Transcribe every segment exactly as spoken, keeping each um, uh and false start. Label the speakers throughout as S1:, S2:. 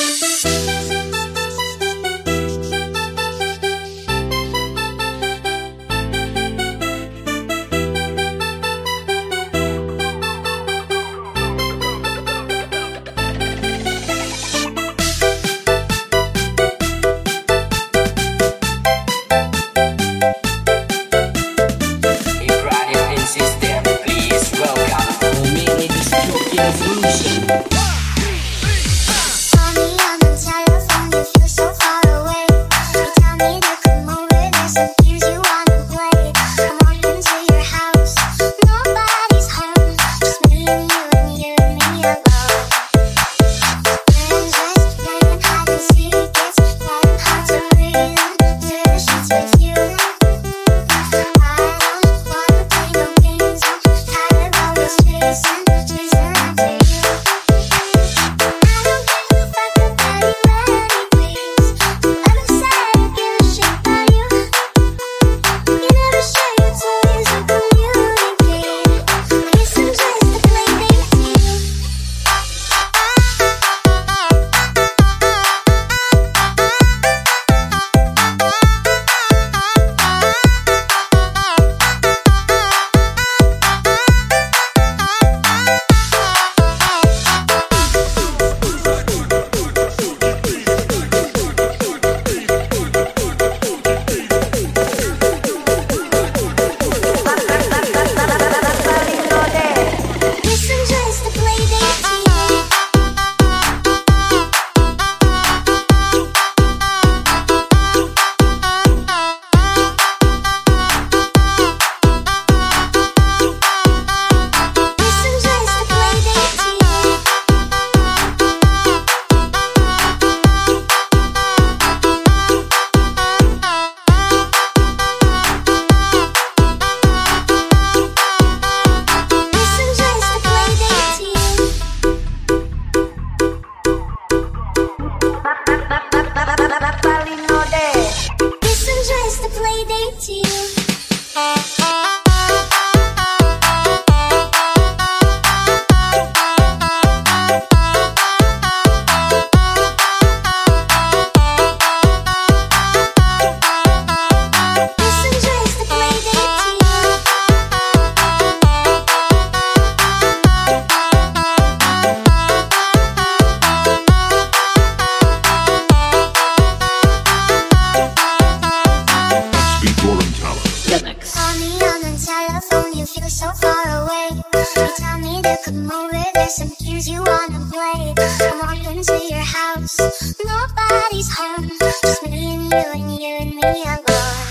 S1: Come over, there's some games you wanna play. I'm walking to your house, nobody's home, just me and you and you and me alone.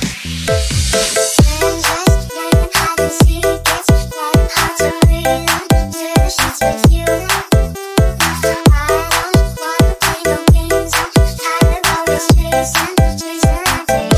S1: And just playing hide and seek, it's getting hard to breathe into the sheets with you. I don't wanna play no games, I'm tired of always chasing, chasing after you.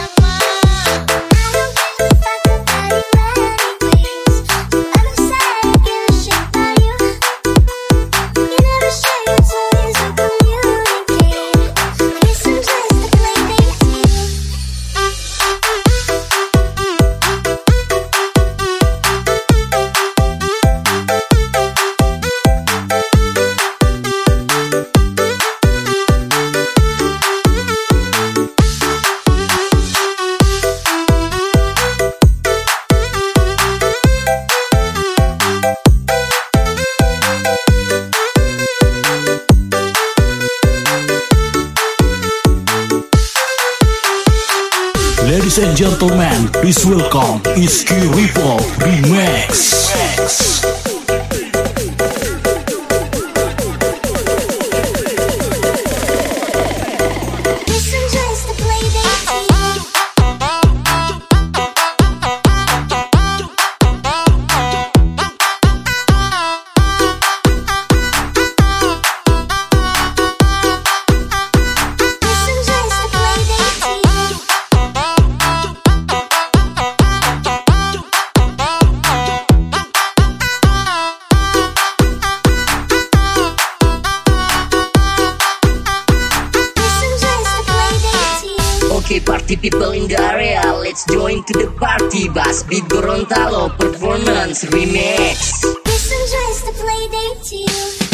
S2: Ladies and gentlemen, please welcome Iski Revolve Remix.
S3: Okay, party people in the area, let's join to the party. Bass Beat Gorontalo Performance Remix.
S1: Listen, just to play date to you.